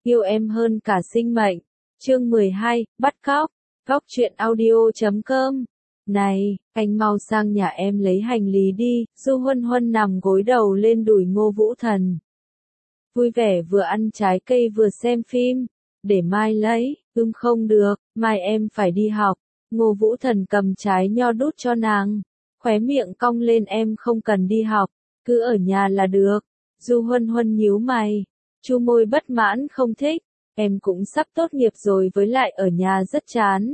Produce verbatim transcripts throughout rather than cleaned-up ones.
yêu em hơn cả sinh mệnh. Chương mười hai, bắt cóc. Góc truyện audio chấm com. Này, anh mau sang nhà em lấy hành lý đi. Du Huân Huân nằm gối đầu lên đùi Ngô Vũ Thần. Vui vẻ vừa ăn trái cây vừa xem phim. Để mai lấy, ưm không được, mai em phải đi học. Ngô Vũ Thần cầm trái nho đút cho nàng. Khóe miệng cong lên, em không cần đi học, cứ ở nhà là được. Du Huân Huân nhíu mày, chu môi bất mãn không thích. Em cũng sắp tốt nghiệp rồi, với lại ở nhà rất chán.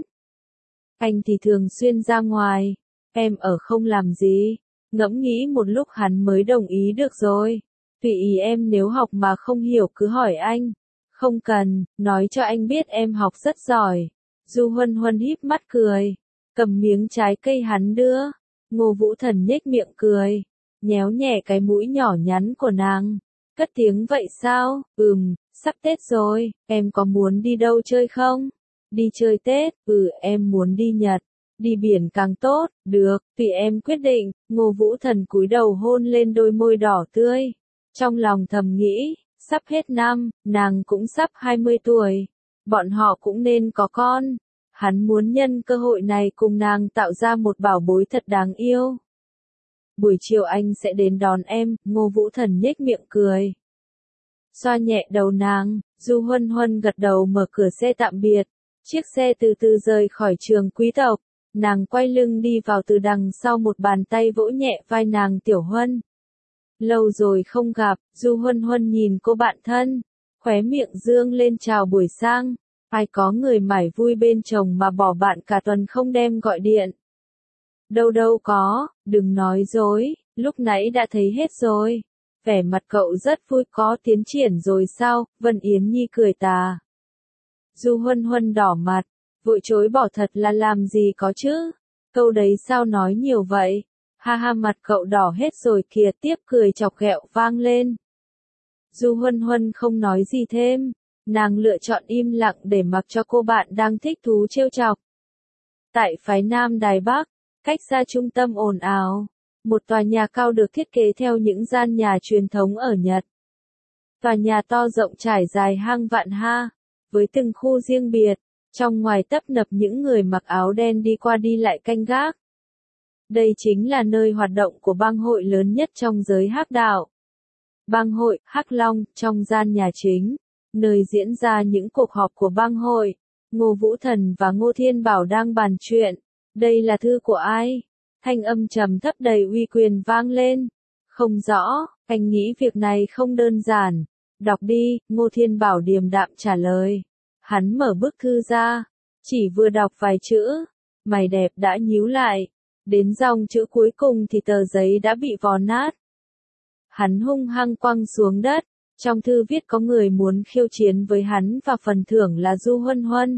Anh thì thường xuyên ra ngoài, em ở không làm gì. Ngẫm nghĩ một lúc hắn mới đồng ý được rồi. Tùy ý em, nếu học mà không hiểu cứ hỏi anh. Không cần, nói cho anh biết em học rất giỏi. Du Huân Huân híp mắt cười, cầm miếng trái cây hắn đưa. Ngô Vũ Thần nhếch miệng cười, nhéo nhẹ cái mũi nhỏ nhắn của nàng. Cất tiếng vậy sao? Ừm, sắp Tết rồi, em có muốn đi đâu chơi không? Đi chơi Tết? Ừ, em muốn đi Nhật. Đi biển càng tốt. Được, tùy em quyết định. Ngô Vũ Thần cúi đầu hôn lên đôi môi đỏ tươi. Trong lòng thầm nghĩ, sắp hết năm, nàng cũng sắp hai mươi tuổi. Bọn họ cũng nên có con. Hắn muốn nhân cơ hội này cùng nàng tạo ra một bảo bối thật đáng yêu. Buổi chiều anh sẽ đến đón em. Ngô Vũ Thần nhếch miệng cười, xoa nhẹ đầu nàng. Du Huân Huân gật đầu mở cửa xe tạm biệt. Chiếc xe từ từ rời khỏi trường quý tộc. Nàng quay lưng đi vào từ đằng sau, một bàn tay vỗ nhẹ vai nàng. Tiểu Huân, lâu rồi không gặp. Du Huân Huân nhìn cô bạn thân, khóe miệng dương lên chào buổi sang. Ai có người mải vui bên chồng mà bỏ bạn cả tuần không đem gọi điện. Đâu đâu có, đừng nói dối, lúc nãy đã thấy hết rồi. Vẻ mặt cậu rất vui, có tiến triển rồi sao? Vân Yến Nhi cười tà. Du Huân Huân đỏ mặt, vội chối bỏ, thật là làm gì có chứ? Câu đấy sao nói nhiều vậy? Ha ha, mặt cậu đỏ hết rồi kìa. Tiếp cười chọc ghẹo vang lên. Du Huân Huân không nói gì thêm. Nàng lựa chọn im lặng để mặc cho cô bạn đang thích thú trêu chọc. Tại phái Nam Đài Bắc, cách xa trung tâm ồn ào, một tòa nhà cao được thiết kế theo những gian nhà truyền thống ở Nhật. Tòa nhà to rộng trải dài hàng vạn ha, với từng khu riêng biệt, trong ngoài tấp nập những người mặc áo đen đi qua đi lại canh gác. Đây chính là nơi hoạt động của bang hội lớn nhất trong giới hắc đạo. Bang hội Hắc Long. Trong gian nhà chính, nơi diễn ra những cuộc họp của bang hội, Ngô Vũ Thần và Ngô Thiên Bảo đang bàn chuyện. Đây là thư của ai? Thanh âm trầm thấp đầy uy quyền vang lên. Không rõ, anh nghĩ việc này không đơn giản. Đọc đi. Ngô Thiên Bảo điềm đạm trả lời. Hắn mở bức thư ra, chỉ vừa đọc vài chữ, mày đẹp đã nhíu lại. Đến dòng chữ cuối cùng thì tờ giấy đã bị vò nát. Hắn hung hăng quăng xuống đất. Trong thư viết có người muốn khiêu chiến với hắn và phần thưởng là Du Huân Huân.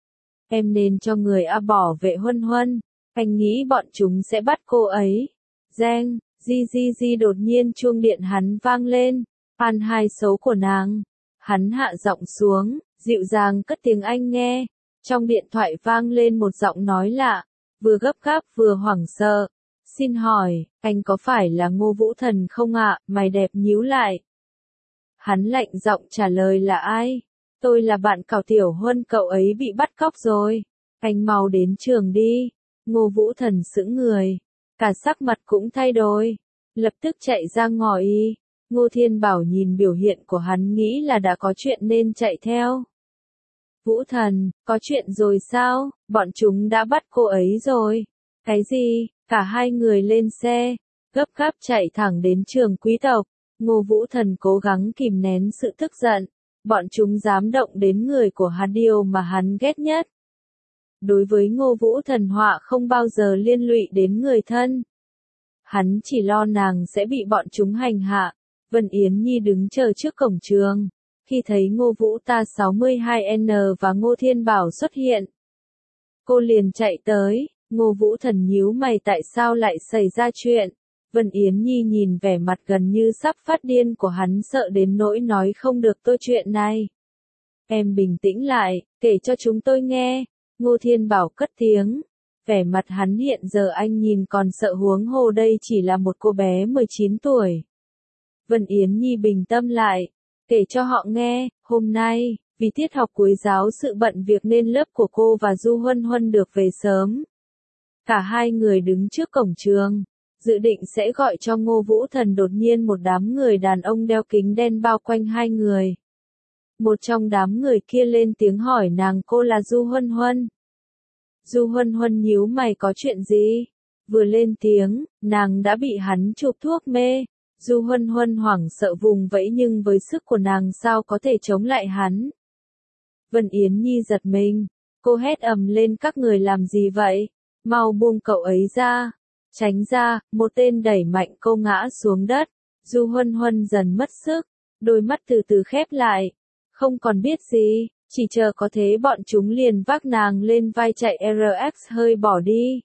Em nên cho người A bảo vệ Huân Huân. Anh nghĩ bọn chúng sẽ bắt cô ấy. Reng, di di di, đột nhiên chuông điện hắn vang lên. An hai xấu của nàng. Hắn hạ giọng xuống, dịu dàng cất tiếng anh nghe. Trong điện thoại vang lên một giọng nói lạ, vừa gấp gáp vừa hoảng sợ. Xin hỏi, anh có phải là Ngô Vũ Thần không ạ? Mày đẹp nhíu lại. Hắn lạnh giọng trả lời, là ai? Tôi là bạn cảo Tiểu Huân, cậu ấy bị bắt cóc rồi. Anh mau đến trường đi. Ngô Vũ Thần sững người, cả sắc mặt cũng thay đổi, lập tức chạy ra ngõ y. Ngô Thiên Bảo nhìn biểu hiện của hắn nghĩ là đã có chuyện nên chạy theo. Vũ Thần, có chuyện rồi sao? Bọn chúng đã bắt cô ấy rồi. Cái gì? Cả hai người lên xe, gấp gáp chạy thẳng đến trường quý tộc. Ngô Vũ Thần cố gắng kìm nén sự tức giận. Bọn chúng dám động đến người của hắn, điều mà hắn ghét nhất. Đối với Ngô Vũ Thần, họa không bao giờ liên lụy đến người thân. Hắn chỉ lo nàng sẽ bị bọn chúng hành hạ. Vân Yến Nhi đứng chờ trước cổng trường. Khi thấy Ngô Vũ ta sáu mươi hai N và Ngô Thiên Bảo xuất hiện, cô liền chạy tới. Ngô Vũ Thần nhíu mày, tại sao lại xảy ra chuyện? Vân Yến Nhi nhìn vẻ mặt gần như sắp phát điên của hắn, sợ đến nỗi nói không được tôi chuyện này. Em bình tĩnh lại, kể cho chúng tôi nghe. Ngô Thiên Bảo cất tiếng. Vẻ mặt hắn hiện giờ anh nhìn còn sợ, huống hồ đây chỉ là một cô bé mười chín tuổi. Vân Yến Nhi bình tâm lại. Kể cho họ nghe, hôm nay, vì tiết học cuối giáo sự bận việc nên lớp của cô và Du Huân Huân được về sớm. Cả hai người đứng trước cổng trường, dự định sẽ gọi cho Ngô Vũ Thần, đột nhiên một đám người đàn ông đeo kính đen bao quanh hai người. Một trong đám người kia lên tiếng hỏi nàng cô là Du Huân Huân. Du Huân Huân nhíu mày, có chuyện gì? Vừa lên tiếng, nàng đã bị hắn chụp thuốc mê. Du Huân Huân hoảng sợ vùng vẫy, nhưng với sức của nàng sao có thể chống lại hắn. Vân Yến Nhi giật mình, cô hét ầm lên, các người làm gì vậy? Mau buông cậu ấy ra. Tránh ra, một tên đẩy mạnh cô ngã xuống đất. Du Huân Huân dần mất sức, đôi mắt từ từ khép lại. Không còn biết gì, chỉ chờ có thế bọn chúng liền vác nàng lên vai chạy R X hơi bỏ đi.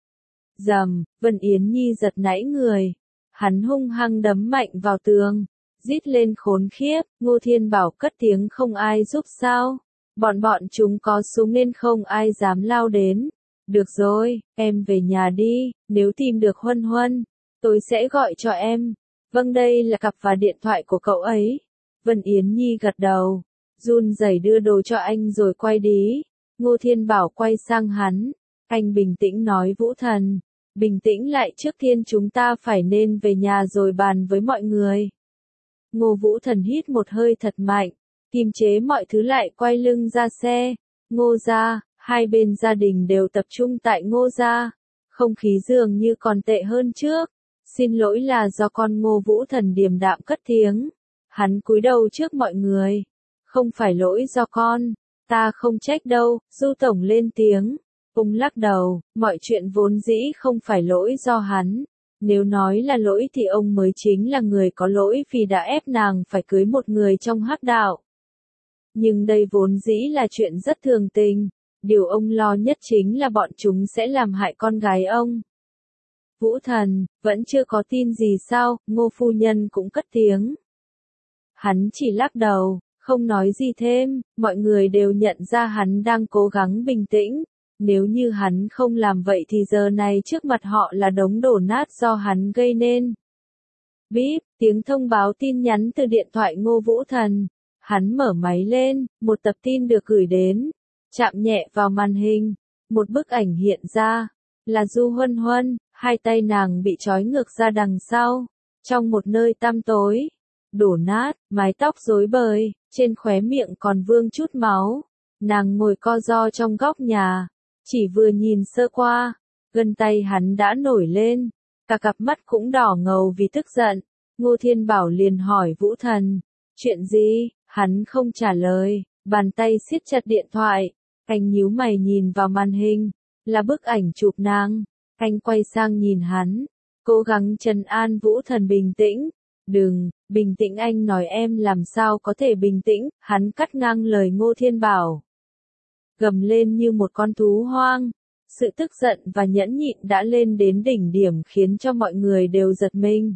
Dầm, Vân Yến Nhi giật nảy người. Hắn hung hăng đấm mạnh vào tường, rít lên khốn khiếp. Ngô Thiên Bảo cất tiếng, không ai giúp sao? Bọn bọn chúng có súng nên không ai dám lao đến. Được rồi, em về nhà đi, nếu tìm được Huân Huân, tôi sẽ gọi cho em. Vâng, đây là cặp và điện thoại của cậu ấy. Vân Yến Nhi gật đầu, run rẩy đưa đồ cho anh rồi quay đi. Ngô Thiên Bảo quay sang hắn, anh bình tĩnh nói, Vũ Thần, bình tĩnh lại, trước tiên chúng ta phải nên về nhà rồi bàn với mọi người. Ngô Vũ Thần hít một hơi thật mạnh, kiềm chế mọi thứ lại, quay lưng ra xe. Ngô gia, hai bên gia đình đều tập trung tại Ngô gia. Không khí dường như còn tệ hơn trước. Xin lỗi, là do con. Ngô Vũ Thần điềm đạm cất tiếng. Hắn cúi đầu trước mọi người. Không phải lỗi do con, ta không trách đâu. Du Tổng lên tiếng. Ông lắc đầu, mọi chuyện vốn dĩ không phải lỗi do hắn. Nếu nói là lỗi thì ông mới chính là người có lỗi, vì đã ép nàng phải cưới một người trong hắc đạo. Nhưng đây vốn dĩ là chuyện rất thường tình. Điều ông lo nhất chính là bọn chúng sẽ làm hại con gái ông. Vũ Thần, vẫn chưa có tin gì sao? Ngô phu nhân cũng cất tiếng. Hắn chỉ lắc đầu, không nói gì thêm. Mọi người đều nhận ra hắn đang cố gắng bình tĩnh. Nếu như hắn không làm vậy thì giờ này trước mặt họ là đống đổ nát do hắn gây nên. Bíp, tiếng thông báo tin nhắn từ điện thoại Ngô Vũ Thần. Hắn mở máy lên, một tập tin được gửi đến. Chạm nhẹ vào màn hình, một bức ảnh hiện ra, là Du Huân Huân, hai tay nàng bị trói ngược ra đằng sau, trong một nơi tăm tối, đổ nát, mái tóc rối bời, trên khóe miệng còn vương chút máu. Nàng ngồi co ro trong góc nhà, chỉ vừa nhìn sơ qua, gân tay hắn đã nổi lên, cả cặp mắt cũng đỏ ngầu vì tức giận. Ngô Thiên Bảo liền hỏi Vũ Thần, chuyện gì? Hắn không trả lời, bàn tay siết chặt điện thoại. Anh nhíu mày nhìn vào màn hình, là bức ảnh chụp nàng. Anh quay sang nhìn hắn, cố gắng trấn an Vũ Thần bình tĩnh. Đừng, bình tĩnh, anh nói em làm sao có thể bình tĩnh. Hắn cắt ngang lời Ngô Thiên Bảo, gầm lên như một con thú hoang. Sự tức giận và nhẫn nhịn đã lên đến đỉnh điểm khiến cho mọi người đều giật mình.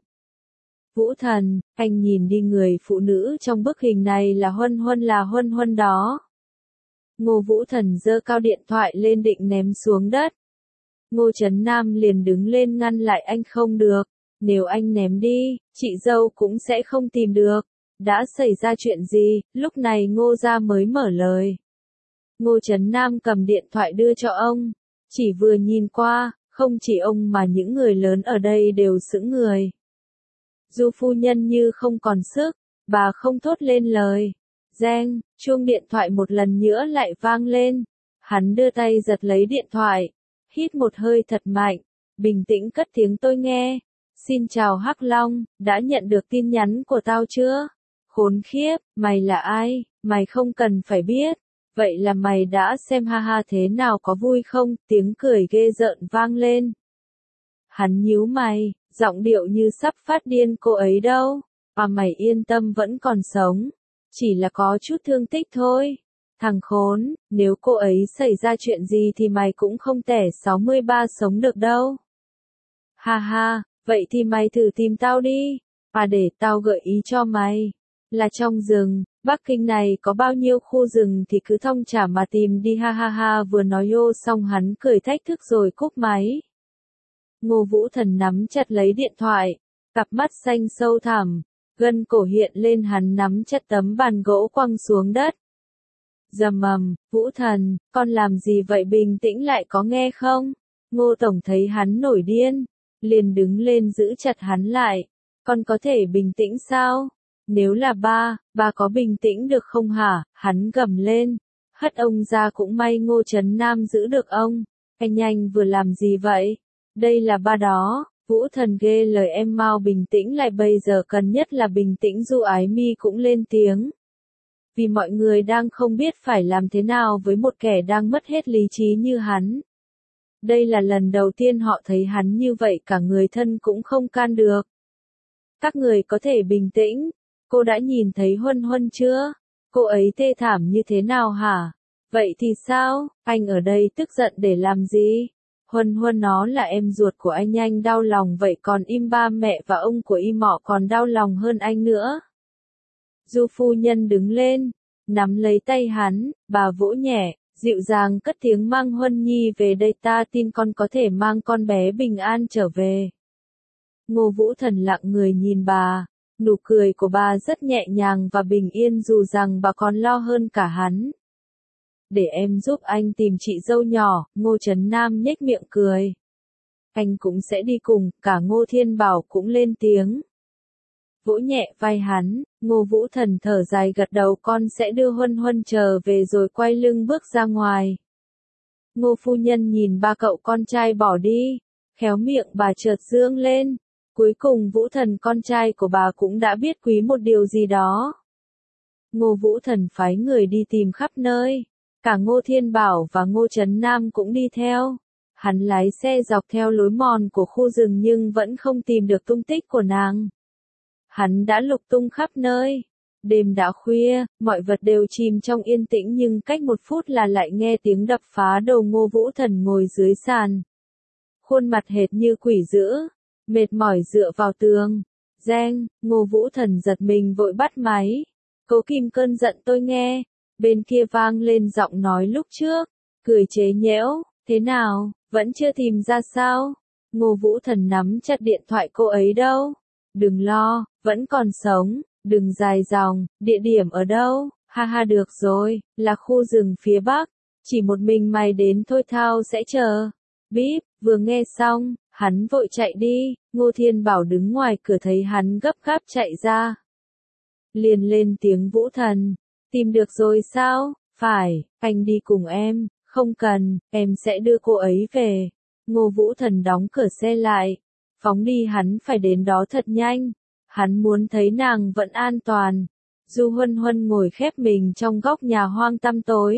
Vũ Thần, anh nhìn đi, người phụ nữ trong bức hình này là Huân Huân, là Huân Huân đó. Ngô Vũ Thần giơ cao điện thoại lên định ném xuống đất. Ngô Trấn Nam liền đứng lên ngăn lại, anh không được. Nếu anh ném đi, chị dâu cũng sẽ không tìm được. Đã xảy ra chuyện gì? Lúc này Ngô gia mới mở lời. Ngô Trấn Nam cầm điện thoại đưa cho ông. Chỉ vừa nhìn qua, không chỉ ông mà những người lớn ở đây đều sững người. Du phu nhân như không còn sức, bà không thốt lên lời. Reng, chuông điện thoại một lần nữa lại vang lên. Hắn đưa tay giật lấy điện thoại, hít một hơi thật mạnh, bình tĩnh cất tiếng, tôi nghe. Xin chào Hắc Long, đã nhận được tin nhắn của tao chưa? Khốn khiếp, mày là ai? Mày không cần phải biết. Vậy là mày đã xem, ha ha, thế nào, có vui không? Tiếng cười ghê rợn vang lên. Hắn nhíu mày, giọng điệu như sắp phát điên, cô ấy đâu? À, mày yên tâm, vẫn còn sống. Chỉ là có chút thương tích thôi. Thằng khốn, nếu cô ấy xảy ra chuyện gì thì mày cũng không thể sáu mươi ba sống được đâu. Ha ha, vậy thì mày thử tìm tao đi. À, để tao gợi ý cho mày. Là trong rừng, Bắc Kinh này có bao nhiêu khu rừng thì cứ thong thả mà tìm đi, ha ha ha. Vừa nói yo xong hắn cười thách thức rồi cúp máy. Ngô Vũ Thần nắm chặt lấy điện thoại, cặp mắt xanh sâu thẳm, Gân cổ hiện lên hắn nắm chặt tấm bàn gỗ quăng xuống đất. Rầm ầm, Vũ Thần, con làm gì vậy, bình tĩnh lại có nghe không? Ngô Tổng thấy hắn nổi điên, liền đứng lên giữ chặt hắn lại. Con có thể bình tĩnh sao? Nếu là ba, ba có bình tĩnh được không hả? Hắn gầm lên. Hất ông ra, cũng may Ngô Trấn Nam giữ được ông. Anh anh vừa làm gì vậy? Đây là ba đó. Vũ Thần ghê lời, em mau bình tĩnh lại, bây giờ cần nhất là bình tĩnh. Du Ái Mi cũng lên tiếng. Vì mọi người đang không biết phải làm thế nào với một kẻ đang mất hết lý trí như hắn. Đây là lần đầu tiên họ thấy hắn như vậy, cả người thân cũng không can được. Các người có thể bình tĩnh. Cô đã nhìn thấy Huân Huân chưa? Cô ấy thê thảm như thế nào hả? Vậy thì sao? Anh ở đây tức giận để làm gì? Huân Huân nó là em ruột của anh, anh đau lòng vậy còn im ba mẹ và ông của im mọ còn đau lòng hơn anh nữa. Du phu nhân đứng lên, nắm lấy tay hắn, bà vỗ nhẹ, dịu dàng cất tiếng, mang Huân Nhi về đây, ta tin con có thể mang con bé bình an trở về. Ngô Vũ Thần lặng người nhìn bà, nụ cười của bà rất nhẹ nhàng và bình yên, dù rằng bà còn lo hơn cả hắn. Để em giúp anh tìm chị dâu nhỏ, Ngô Trấn Nam nhếch miệng cười. Anh cũng sẽ đi cùng, cả Ngô Thiên Bảo cũng lên tiếng. Vỗ nhẹ vai hắn, Ngô Vũ Thần thở dài gật đầu, con sẽ đưa Huân Huân trở về, rồi quay lưng bước ra ngoài. Ngô phu nhân nhìn ba cậu con trai bỏ đi, khéo miệng bà chợt dương lên. Cuối cùng Vũ Thần con trai của bà cũng đã biết quý một điều gì đó. Ngô Vũ Thần phái người đi tìm khắp nơi. Cả Ngô Thiên Bảo và Ngô Trấn Nam cũng đi theo. Hắn lái xe dọc theo lối mòn của khu rừng nhưng vẫn không tìm được tung tích của nàng. Hắn đã lục tung khắp nơi. Đêm đã khuya, mọi vật đều chìm trong yên tĩnh, nhưng cách một phút là lại nghe tiếng đập phá đầu. Ngô Vũ Thần ngồi dưới sàn. Khuôn mặt hệt như quỷ dữ, mệt mỏi dựa vào tường. Reng, Ngô Vũ Thần giật mình vội bắt máy. Cố kìm cơn giận tôi nghe. Bên kia vang lên giọng nói lúc trước, cười chế nhẽo, thế nào, vẫn chưa tìm ra sao? Ngô Vũ Thần nắm chặt điện thoại, cô ấy đâu? Đừng lo, vẫn còn sống, đừng dài dòng, địa điểm ở đâu? Ha ha, được rồi, là khu rừng phía bắc, chỉ một mình mày đến thôi, thao sẽ chờ. Bíp, vừa nghe xong, hắn vội chạy đi. Ngô Thiên Bảo đứng ngoài cửa thấy hắn gấp gáp chạy ra. Liền lên tiếng, Vũ Thần. Tìm được rồi sao? Phải, anh đi cùng em. Không cần, em sẽ đưa cô ấy về. Ngô Vũ Thần đóng cửa xe lại. Phóng đi, hắn phải đến đó thật nhanh. Hắn muốn thấy nàng vẫn an toàn. Du Huân Huân ngồi khép mình trong góc nhà hoang tăm tối.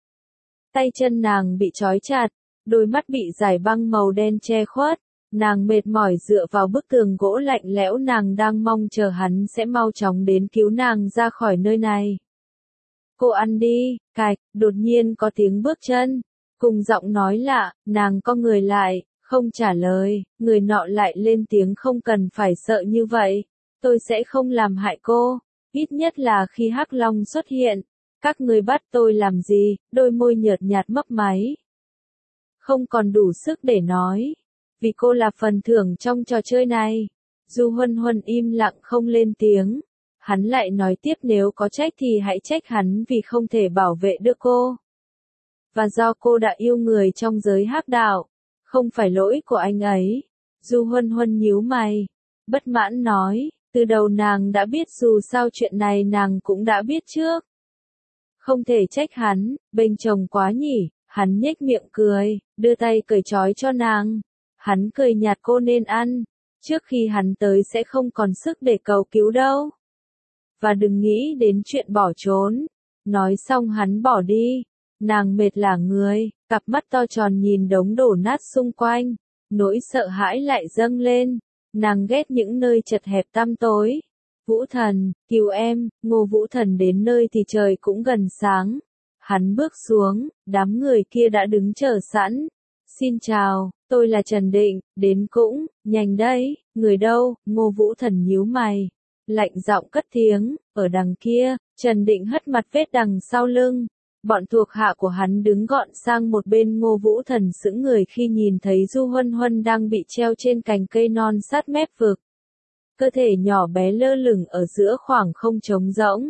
Tay chân nàng bị trói chặt, đôi mắt bị dải băng màu đen che khuất. Nàng mệt mỏi dựa vào bức tường gỗ lạnh lẽo, nàng đang mong chờ hắn sẽ mau chóng đến cứu nàng ra khỏi nơi này. Cô ăn đi, cạch, đột nhiên có tiếng bước chân, cùng giọng nói lạ, nàng co người lại, không trả lời, người nọ lại lên tiếng, không cần phải sợ như vậy, tôi sẽ không làm hại cô, ít nhất là khi Hắc Long xuất hiện, các người bắt tôi làm gì, đôi môi nhợt nhạt mấp máy. Không còn đủ sức để nói, vì cô là phần thưởng trong trò chơi này. Du Huân Huân im lặng không lên tiếng. Hắn lại nói tiếp, nếu có trách thì hãy trách hắn vì không thể bảo vệ được cô. Và do cô đã yêu người trong giới hắc đạo, không phải lỗi của anh ấy. Du Huân Huân nhíu mày, bất mãn nói, từ đầu nàng đã biết, dù sao chuyện này nàng cũng đã biết trước. Không thể trách hắn, bênh chồng quá nhỉ, hắn nhếch miệng cười, đưa tay cởi trói cho nàng. Hắn cười nhạt, cô nên ăn, trước khi hắn tới sẽ không còn sức để cầu cứu đâu. Và đừng nghĩ đến chuyện bỏ trốn. Nói xong hắn bỏ đi. Nàng mệt lả người, cặp mắt to tròn nhìn đống đổ nát xung quanh. Nỗi sợ hãi lại dâng lên. Nàng ghét những nơi chật hẹp tăm tối. Vũ Thần, cứu em. Ngô Vũ Thần đến nơi thì trời cũng gần sáng. Hắn bước xuống, đám người kia đã đứng chờ sẵn. Xin chào, tôi là Trần Định, đến cũng, nhanh đấy, người đâu? Ngô Vũ Thần nhíu mày. Lạnh giọng cất tiếng, ở đằng kia. Trần Định hất mặt vết đằng sau lưng. Bọn thuộc hạ của hắn đứng gọn sang một bên. Ngô Vũ Thần sững người khi nhìn thấy Du Huân Huân đang bị treo trên cành cây non sát mép vực. cơ thể nhỏ bé lơ lửng ở giữa khoảng không trống rỗng.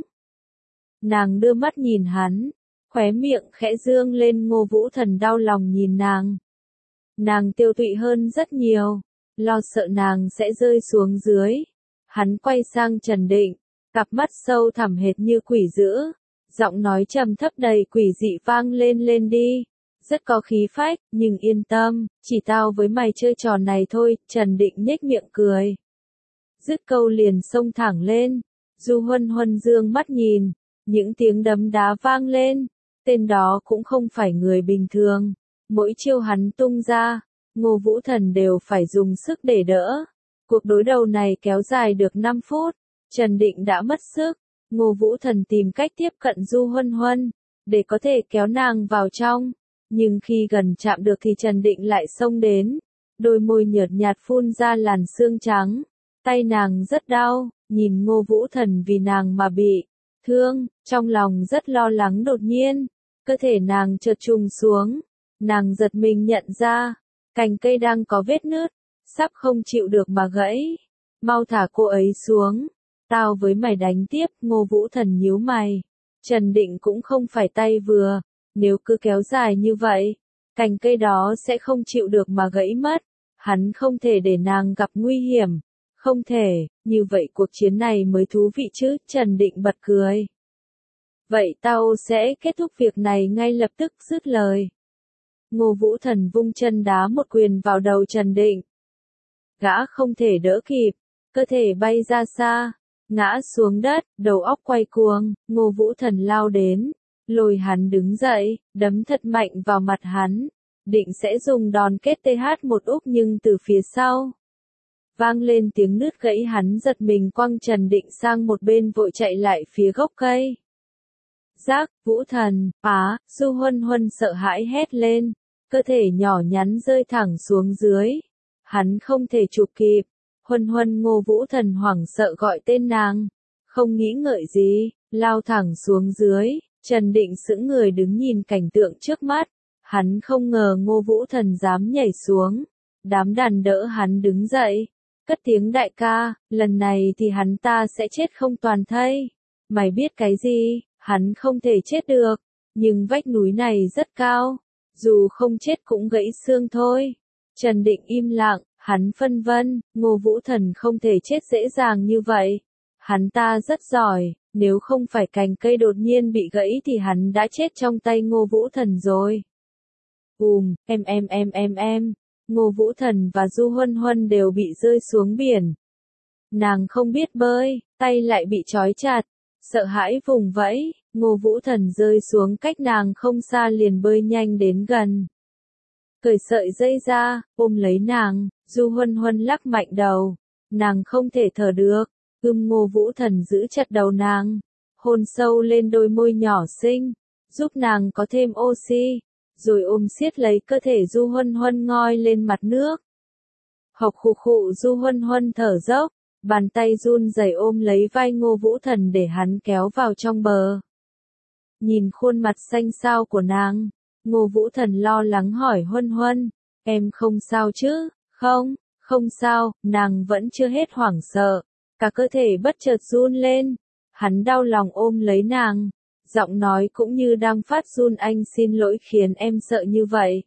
Nàng đưa mắt nhìn hắn, khóe miệng khẽ dương lên. Ngô Vũ Thần đau lòng nhìn nàng. Nàng tiêu tụy hơn rất nhiều, lo sợ nàng sẽ rơi xuống dưới. Hắn quay sang Trần Định, cặp mắt sâu thẳm hệt như quỷ dữ, giọng nói trầm thấp đầy quỷ dị vang lên lên đi, rất có khí phách, nhưng yên tâm, chỉ tao với mày chơi trò này thôi. Trần Định nhếch miệng cười. Dứt câu liền xông thẳng lên, Du Huân Huân dương mắt nhìn, những tiếng đấm đá vang lên, tên đó cũng không phải người bình thường, mỗi chiêu hắn tung ra, Ngô Vũ Thần đều phải dùng sức để đỡ. Cuộc đối đầu này kéo dài được năm phút, Trần Định đã mất sức, Ngô Vũ Thần tìm cách tiếp cận Du Huân Huân, để có thể kéo nàng vào trong, nhưng khi gần chạm được thì Trần Định lại xông đến, đôi môi nhợt nhạt phun ra làn sương trắng, tay nàng rất đau, nhìn Ngô Vũ Thần vì nàng mà bị thương, trong lòng rất lo lắng. Đột nhiên, cơ thể nàng chợt trùng xuống, nàng giật mình nhận ra, cành cây đang có vết nứt, sắp không chịu được mà gãy. Mau thả cô ấy xuống, tao với mày đánh tiếp. Ngô Vũ Thần nhíu mày, Trần Định cũng không phải tay vừa, nếu cứ kéo dài như vậy, cành cây đó sẽ không chịu được mà gãy mất. Hắn không thể để nàng gặp nguy hiểm, không thể, như vậy cuộc chiến này mới thú vị chứ. Trần Định bật cười. Vậy tao sẽ kết thúc việc này ngay lập tức. Dứt lời, Ngô Vũ Thần vung chân đá một quyền vào đầu Trần Định. Gã không thể đỡ kịp, cơ thể bay ra xa, ngã xuống đất, đầu óc quay cuồng. Ngô Vũ Thần lao đến, lôi hắn đứng dậy, đấm thật mạnh vào mặt hắn, định sẽ dùng đòn kết th một úc nhưng từ phía sau vang lên tiếng nứt gãy. Hắn giật mình quăng Trần Định sang một bên vội chạy lại phía gốc cây. Giác, Vũ Thần, á, Du Huân Huân sợ hãi hét lên, cơ thể nhỏ nhắn rơi thẳng xuống dưới. Hắn không thể chụp kịp. Huân Huân. Ngô Vũ Thần hoảng sợ gọi tên nàng, không nghĩ ngợi gì, lao thẳng xuống dưới. Trần Định sững người đứng nhìn cảnh tượng trước mắt, hắn không ngờ Ngô Vũ Thần dám nhảy xuống. Đám đàn đỡ hắn đứng dậy, cất tiếng đại ca, lần này thì hắn ta sẽ chết không toàn thây. Mày biết cái gì, hắn không thể chết được, nhưng vách núi này rất cao, dù không chết cũng gãy xương thôi. Trần Định im lặng, hắn phân vân, Ngô Vũ Thần không thể chết dễ dàng như vậy. Hắn ta rất giỏi, nếu không phải cành cây đột nhiên bị gãy thì hắn đã chết trong tay Ngô Vũ Thần rồi. Ùm, em em em em em, Ngô Vũ Thần và Du Huân Huân đều bị rơi xuống biển. Nàng không biết bơi, tay lại bị trói chặt, sợ hãi vùng vẫy. Ngô Vũ Thần rơi xuống cách nàng không xa liền bơi nhanh đến gần. Cởi sợi dây ra, ôm lấy nàng. Du Huân Huân lắc mạnh đầu, nàng không thể thở được. Ưm. Ngô Vũ Thần giữ chặt đầu nàng, hôn sâu lên đôi môi nhỏ xinh, giúp nàng có thêm oxy, rồi ôm siết lấy cơ thể Du Huân Huân ngoi lên mặt nước. Hộc khụ khụ. Du Huân Huân thở dốc, bàn tay run rẩy ôm lấy vai Ngô Vũ Thần để hắn kéo vào trong bờ. Nhìn khuôn mặt xanh xao của nàng, Ngô Vũ Thần lo lắng hỏi Huân Huân, em không sao chứ? Không, không sao. Nàng vẫn chưa hết hoảng sợ, cả cơ thể bất chợt run lên. Hắn đau lòng ôm lấy nàng, giọng nói cũng như đang phát run, anh xin lỗi khiến em sợ như vậy.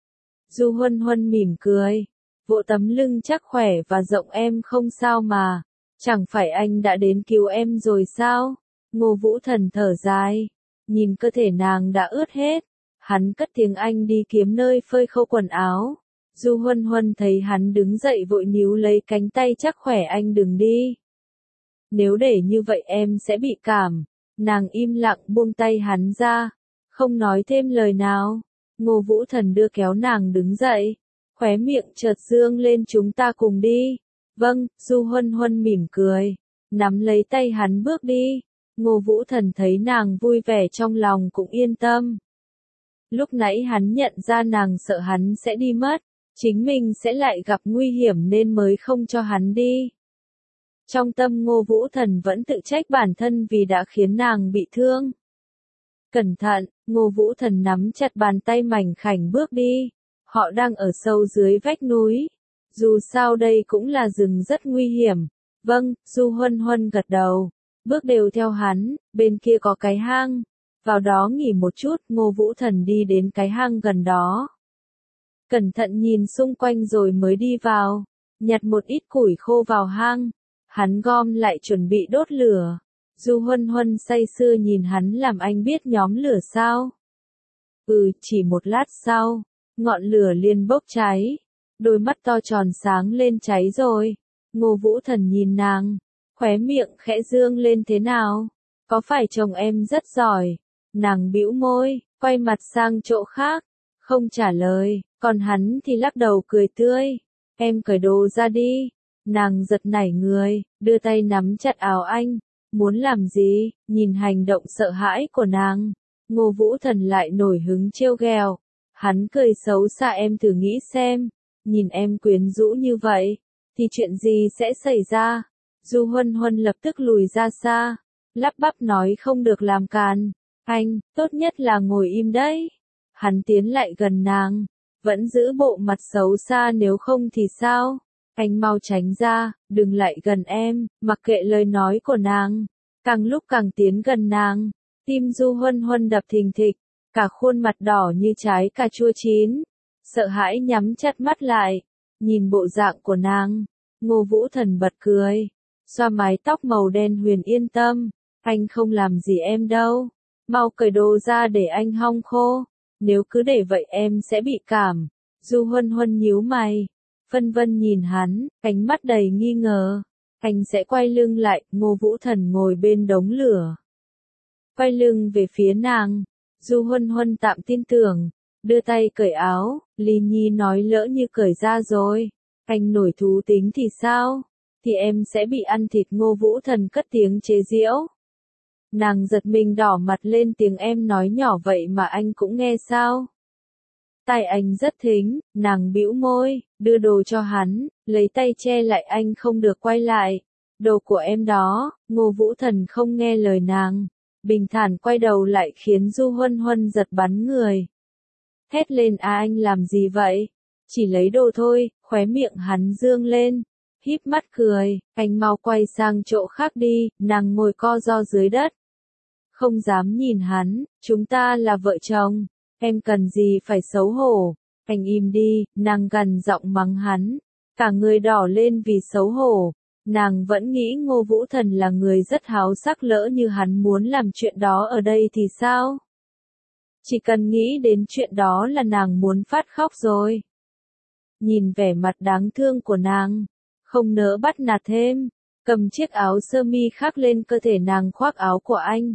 Du Huân Huân mỉm cười, vỗ tấm lưng chắc khỏe và rộng, em không sao mà, chẳng phải anh đã đến cứu em rồi sao? Ngô Vũ Thần thở dài, nhìn cơ thể nàng đã ướt hết, hắn cất tiếng anh đi kiếm nơi phơi khâu quần áo. Du Huân Huân thấy hắn đứng dậy vội níu lấy cánh tay chắc khỏe, anh đừng đi. Nếu để như vậy em sẽ bị cảm. Nàng im lặng buông tay hắn ra, không nói thêm lời nào. Ngô Vũ Thần đưa kéo nàng đứng dậy, khóe miệng chợt dương lên, chúng ta cùng đi. Vâng. Du Huân Huân mỉm cười, nắm lấy tay hắn bước đi. Ngô Vũ Thần thấy nàng vui vẻ trong lòng cũng yên tâm. Lúc nãy hắn nhận ra nàng sợ hắn sẽ đi mất, chính mình sẽ lại gặp nguy hiểm nên mới không cho hắn đi. Trong tâm Ngô Vũ Thần vẫn tự trách bản thân vì đã khiến nàng bị thương. Cẩn thận. Ngô Vũ Thần nắm chặt bàn tay mảnh khảnh bước đi. Họ đang ở sâu dưới vách núi. Dù sao đây cũng là rừng rất nguy hiểm, Vâng, Du Huân Huân gật đầu, bước đều theo hắn, bên kia có cái hang, vào đó nghỉ một chút, Ngô Vũ Thần đi đến cái hang gần đó. Cẩn thận nhìn xung quanh rồi mới đi vào, nhặt một ít củi khô vào hang, hắn gom lại chuẩn bị đốt lửa. Du Huân Huân say sưa nhìn hắn làm anh biết nhóm lửa sao? Ừ, chỉ một lát sau, ngọn lửa liền bốc cháy, đôi mắt to tròn sáng lên cháy rồi. Ngô Vũ Thần nhìn nàng, khóe miệng khẽ dương lên thế nào? Có phải chồng em rất giỏi? Nàng bĩu môi, quay mặt sang chỗ khác, không trả lời, còn hắn thì lắc đầu cười tươi. Em cởi đồ ra đi. Nàng giật nảy người, đưa tay nắm chặt áo anh. Muốn làm gì? Nhìn hành động sợ hãi của nàng, Ngô Vũ Thần lại nổi hứng trêu ghẹo. Hắn cười xấu xa, em thử nghĩ xem, nhìn em quyến rũ như vậy, thì chuyện gì sẽ xảy ra? Du Huân Huân lập tức lùi ra xa, lắp bắp nói không được làm càn. Anh, tốt nhất là ngồi im đấy. Hắn tiến lại gần nàng, vẫn giữ bộ mặt xấu xa, nếu không thì sao? Anh mau tránh ra, đừng lại gần em, mặc kệ lời nói của nàng. Càng lúc càng tiến gần nàng, tim Du Huân Huân đập thình thịch, cả khuôn mặt đỏ như trái cà chua chín. Sợ hãi nhắm chặt mắt lại, nhìn bộ dạng của nàng, Ngô Vũ Thần bật cười, xoa mái tóc màu đen huyền, yên tâm, anh không làm gì em đâu, mau cởi đồ ra để anh hong khô, nếu cứ để vậy em sẽ bị cảm. Du Huân Huân nhíu mày, phân vân nhìn hắn, ánh mắt đầy nghi ngờ. Anh sẽ quay lưng lại, Ngô Vũ Thần ngồi bên đống lửa, quay lưng về phía nàng. Du Huân Huân tạm tin tưởng, đưa tay cởi áo. Ly Nhi nói lỡ như cởi ra rồi, anh nổi thú tính thì sao? Thì em sẽ bị ăn thịt. Ngô Vũ Thần cất tiếng chế giễu. Nàng giật mình đỏ mặt lên, tiếng em nói nhỏ vậy mà anh cũng nghe sao? Tai anh rất thính. Nàng bĩu môi, đưa đồ cho hắn, lấy tay che lại, anh không được quay lại. Đồ của em đó. Ngô Vũ Thần không nghe lời nàng, bình thản quay đầu lại khiến Du Huân Huân giật bắn người. Hét lên, à anh làm gì vậy? Chỉ lấy đồ thôi. Khóe miệng hắn dương lên, híp mắt cười, anh mau quay sang chỗ khác đi. Nàng ngồi co ro dưới đất, không dám nhìn hắn. Chúng ta là vợ chồng, em cần gì phải xấu hổ? Anh im đi. Nàng gằn giọng mắng hắn, cả người đỏ lên vì xấu hổ. Nàng vẫn nghĩ Ngô Vũ Thần là người rất háo sắc, lỡ như hắn muốn làm chuyện đó ở đây thì sao? Chỉ cần nghĩ đến chuyện đó là nàng muốn phát khóc rồi. Nhìn vẻ mặt đáng thương của nàng, không nỡ bắt nạt thêm, cầm chiếc áo sơ mi khác lên cơ thể nàng, khoác áo của anh.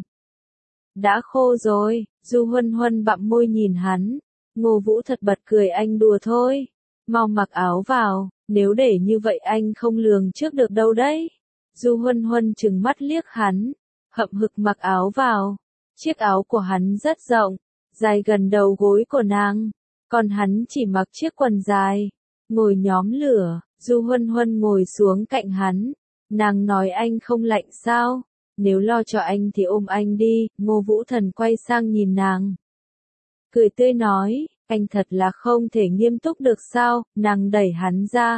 Đã khô rồi. Du Huân Huân bặm môi nhìn hắn. Ngô Vũ thật bật cười, anh đùa thôi. Mau mặc áo vào, nếu để như vậy anh không lường trước được đâu đấy. Du Huân Huân trừng mắt liếc hắn, hậm hực mặc áo vào. Chiếc áo của hắn rất rộng, dài gần đầu gối của nàng, còn hắn chỉ mặc chiếc quần dài. Ngồi nhóm lửa, Du Huân Huân ngồi xuống cạnh hắn. Nàng nói, anh không lạnh sao? Nếu lo cho anh thì ôm anh đi. Ngô Vũ Thần quay sang nhìn nàng, cười tươi nói, anh thật là không thể nghiêm túc được sao? Nàng đẩy hắn ra,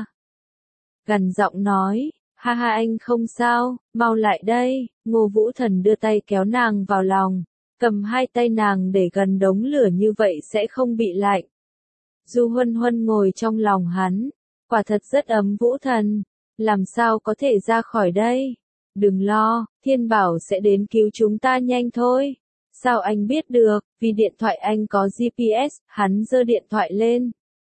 gằn giọng nói, ha ha anh không sao, mau lại đây. Ngô Vũ Thần đưa tay kéo nàng vào lòng, cầm hai tay nàng để gần đống lửa, như vậy sẽ không bị lạnh. Du Huân Huân ngồi trong lòng hắn, quả thật rất ấm. Vũ Thần, làm sao có thể ra khỏi đây? Đừng lo, Thiên Bảo sẽ đến cứu chúng ta nhanh thôi. Sao anh biết được? Vì điện thoại anh có giê pê ét. Hắn giơ điện thoại lên,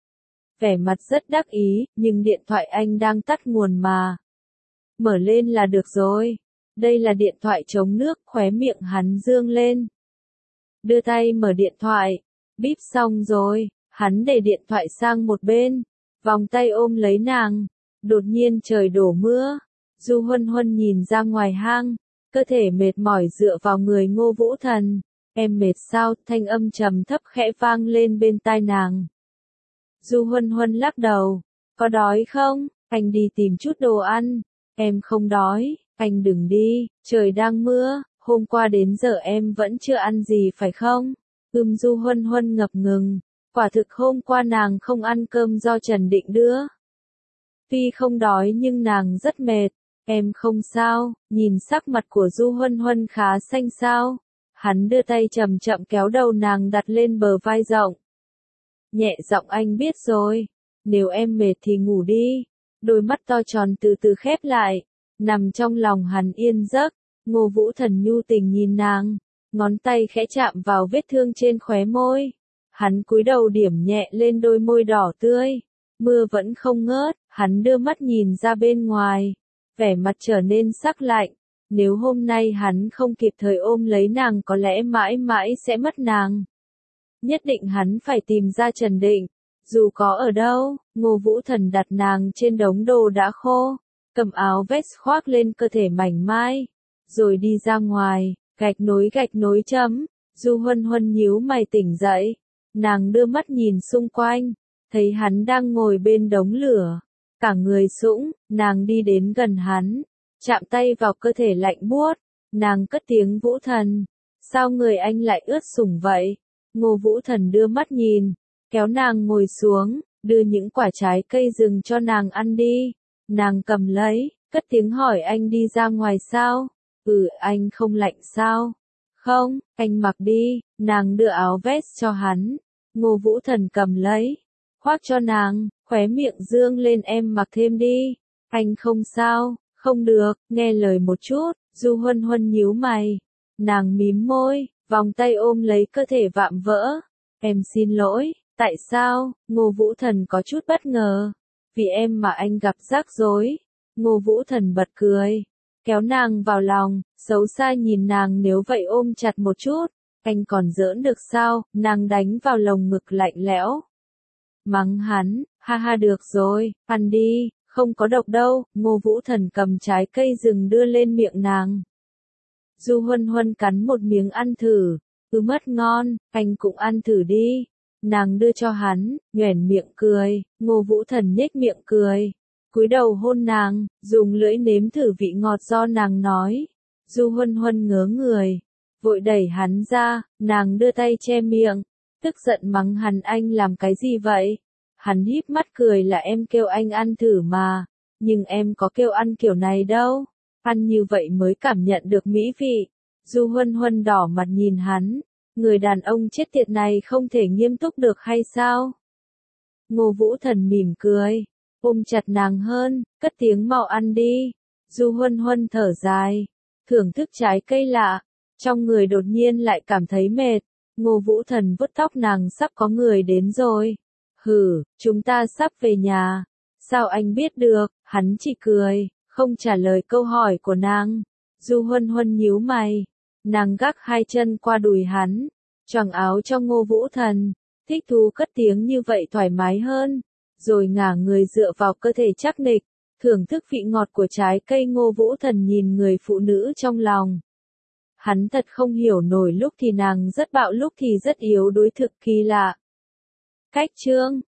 vẻ mặt rất đắc ý, nhưng điện thoại anh đang tắt nguồn mà. Mở lên là được rồi. Đây là điện thoại chống nước. Khóe miệng hắn dương lên, đưa tay mở điện thoại. Bíp xong rồi, hắn để điện thoại sang một bên, vòng tay ôm lấy nàng. Đột nhiên trời đổ mưa. Du Huân Huân nhìn ra ngoài hang, cơ thể mệt mỏi dựa vào người Ngô Vũ Thần. Em mệt sao? Thanh âm trầm thấp khẽ vang lên bên tai nàng. Du Huân Huân lắc đầu. Có đói không? Anh đi tìm chút đồ ăn. Em không đói. Anh đừng đi, trời đang mưa, hôm qua đến giờ em vẫn chưa ăn gì phải không? Ừm. Du Huân Huân ngập ngừng. Quả thực hôm qua nàng không ăn cơm do Trần Định đưa. Tuy không đói nhưng nàng rất mệt, Em không sao, nhìn sắc mặt của Du Huân Huân khá xanh xao. Hắn đưa tay chậm chậm kéo đầu nàng đặt lên bờ vai rộng. Nhẹ giọng anh biết rồi, nếu em mệt thì ngủ đi. Đôi mắt to tròn từ từ khép lại, nằm trong lòng hắn yên giấc. Ngô Vũ Thần nhu tình nhìn nàng, ngón tay khẽ chạm vào vết thương trên khóe môi. Hắn cúi đầu điểm nhẹ lên đôi môi đỏ tươi. Mưa vẫn không ngớt, hắn đưa mắt nhìn ra bên ngoài, vẻ mặt trở nên sắc lạnh. Nếu hôm nay hắn không kịp thời ôm lấy nàng có lẽ mãi mãi sẽ mất nàng. Nhất định hắn phải tìm ra Trần Định, dù có ở đâu. Ngô Vũ Thần đặt nàng trên đống đồ đã khô, cầm áo vest khoác lên cơ thể mảnh mai, rồi đi ra ngoài, gạch nối gạch nối chấm. Du Huân Huân nhíu mày tỉnh dậy, nàng đưa mắt nhìn xung quanh, thấy hắn đang ngồi bên đống lửa, cả người sũng. Nàng đi đến gần hắn, chạm tay vào cơ thể lạnh buốt, nàng cất tiếng: Vũ Thần, sao người anh lại ướt sũng vậy? Ngô Vũ Thần đưa mắt nhìn, kéo nàng ngồi xuống, đưa những quả trái cây rừng cho nàng ăn đi. Nàng cầm lấy, cất tiếng hỏi: anh đi ra ngoài sao? Ừ, anh không lạnh sao? Không, anh mặc đi. Nàng đưa áo vest cho hắn, Ngô Vũ Thần cầm lấy, khoác cho nàng, khóe miệng dương lên: em mặc thêm đi. Anh không sao. Không được, nghe lời một chút. Du Huân Huân nhíu mày, nàng mím môi, vòng tay ôm lấy cơ thể vạm vỡ. Em xin lỗi. Tại sao? Ngô Vũ Thần có chút bất ngờ. Vì em mà anh gặp rắc rối. Ngô Vũ Thần bật cười, kéo nàng vào lòng, xấu xa nhìn nàng: nếu vậy ôm chặt một chút. Anh còn giỡn được sao? Nàng đánh vào lồng ngực lạnh lẽo, mắng hắn: ha ha, được rồi, ăn đi, không có độc đâu. Ngô Vũ Thần cầm trái cây rừng đưa lên miệng nàng. Du Huân Huân cắn một miếng ăn thử, cứ mất ngon, anh cũng ăn thử đi. Nàng đưa cho hắn, nhoẻn miệng cười. Ngô Vũ Thần nhếch miệng cười, cúi đầu hôn nàng, dùng lưỡi nếm thử vị ngọt do nàng nói. Du Huân Huân ngớ người, vội đẩy hắn ra. Nàng đưa tay che miệng, tức giận mắng hắn: anh làm cái gì vậy? Hắn híp mắt cười: là em kêu anh ăn thử mà, nhưng em có kêu ăn kiểu này đâu. Ăn như vậy mới cảm nhận được mỹ vị. Du Huân Huân đỏ mặt nhìn hắn, người đàn ông chết tiệt này không thể nghiêm túc được hay sao? Ngô Vũ Thần mỉm cười, ôm chặt nàng hơn, cất tiếng: mau ăn đi. Du Huân Huân thở dài, thưởng thức trái cây lạ, trong người đột nhiên lại cảm thấy mệt. Ngô Vũ Thần vuốt tóc nàng: sắp có người đến rồi. Hử, chúng ta sắp về nhà. Sao anh biết được? Hắn chỉ cười, không trả lời câu hỏi của nàng. Du Huân Huân nhíu mày, nàng gác hai chân qua đùi hắn, choàng áo cho Ngô Vũ Thần, thích thú cất tiếng: như vậy thoải mái hơn. Rồi ngả người dựa vào cơ thể chắc nịch, thưởng thức vị ngọt của trái cây. Ngô Vũ Thần nhìn người phụ nữ trong lòng. Hắn thật không hiểu nổi, lúc thì nàng rất bạo, lúc thì rất yếu đuối, thực kỳ lạ. Cách chương